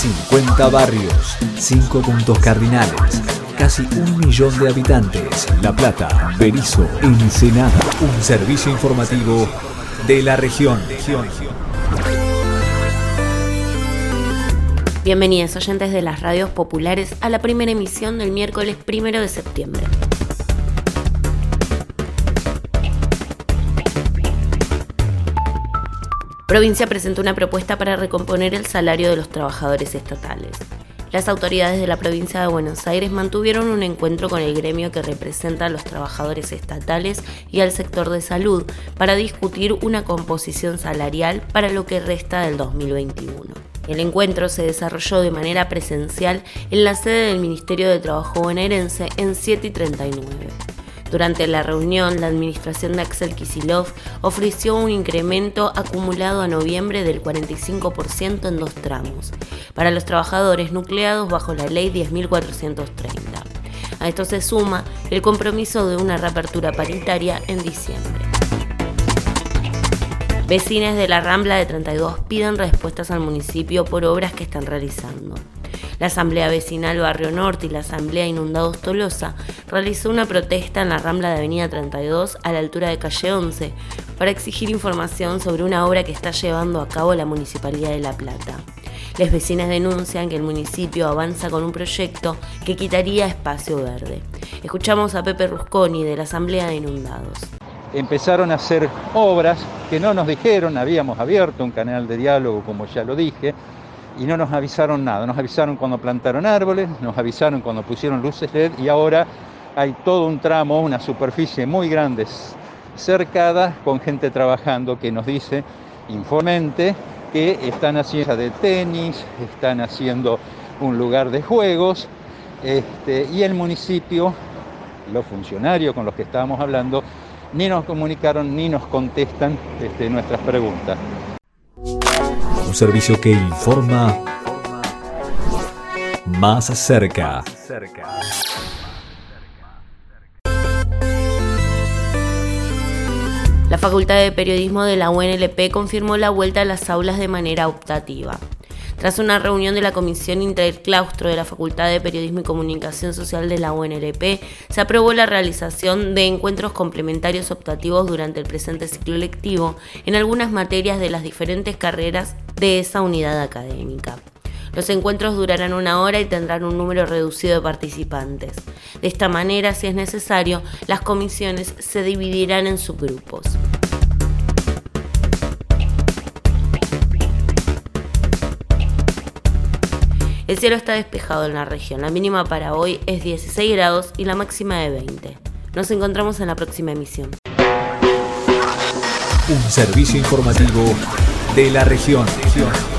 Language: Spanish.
50 barrios, 5 puntos cardinales, casi 1 millón de habitantes. La Plata, Berisso, Ensenada. Un servicio informativo de la región. Bienvenidos oyentes de las radios populares a la primera emisión del miércoles 1 de septiembre. Provincia presentó una propuesta para recomponer el salario de los trabajadores estatales. Las autoridades de la provincia de Buenos Aires mantuvieron un encuentro con el gremio que representa a los trabajadores estatales y al sector de salud para discutir una composición salarial para lo que resta del 2021. El encuentro se desarrolló de manera presencial en la sede del Ministerio de Trabajo bonaerense en 7 y 39. Durante la reunión, la administración de Axel Kicillof ofreció un incremento acumulado a noviembre del 45% en 2 tramos, para los trabajadores nucleados bajo la ley 10.430. A esto se suma el compromiso de una reapertura paritaria en diciembre. Vecinos de la Rambla de 32 piden respuestas al municipio por obras que están realizando. La Asamblea Vecinal Barrio Norte y la Asamblea Inundados Tolosa realizó una protesta en la Rambla de Avenida 32 a la altura de calle 11 para exigir información sobre una obra que está llevando a cabo la Municipalidad de La Plata. Las vecinas denuncian que el municipio avanza con un proyecto que quitaría espacio verde. Escuchamos a Pepe Rusconi de la Asamblea de Inundados. Empezaron a hacer obras que no nos dijeron, habíamos abierto un canal de diálogo, como ya lo dije, y no nos avisaron nada. Nos avisaron cuando plantaron árboles, nos avisaron cuando pusieron luces LED y ahora hay todo un tramo, una superficie muy grande cercada con gente trabajando que nos dice informalmente que están haciendo de tenis, están haciendo un lugar de juegos y el municipio, los funcionarios con los que estábamos hablando, ni nos comunicaron ni nos contestan nuestras preguntas. Un servicio que informa más cerca. La Facultad de Periodismo de la UNLP confirmó la vuelta a las aulas de manera optativa. Tras una reunión de la Comisión Interclaustro de la Facultad de Periodismo y Comunicación Social de la UNLP, se aprobó la realización de encuentros complementarios optativos durante el presente ciclo lectivo en algunas materias de las diferentes carreras de esa unidad académica. Los encuentros durarán 1 hora y tendrán un número reducido de participantes. De esta manera, si es necesario, las comisiones se dividirán en subgrupos. El cielo está despejado en la región. La mínima para hoy es 16 grados y la máxima de 20. Nos encontramos en la próxima emisión. Un servicio informativo de la región.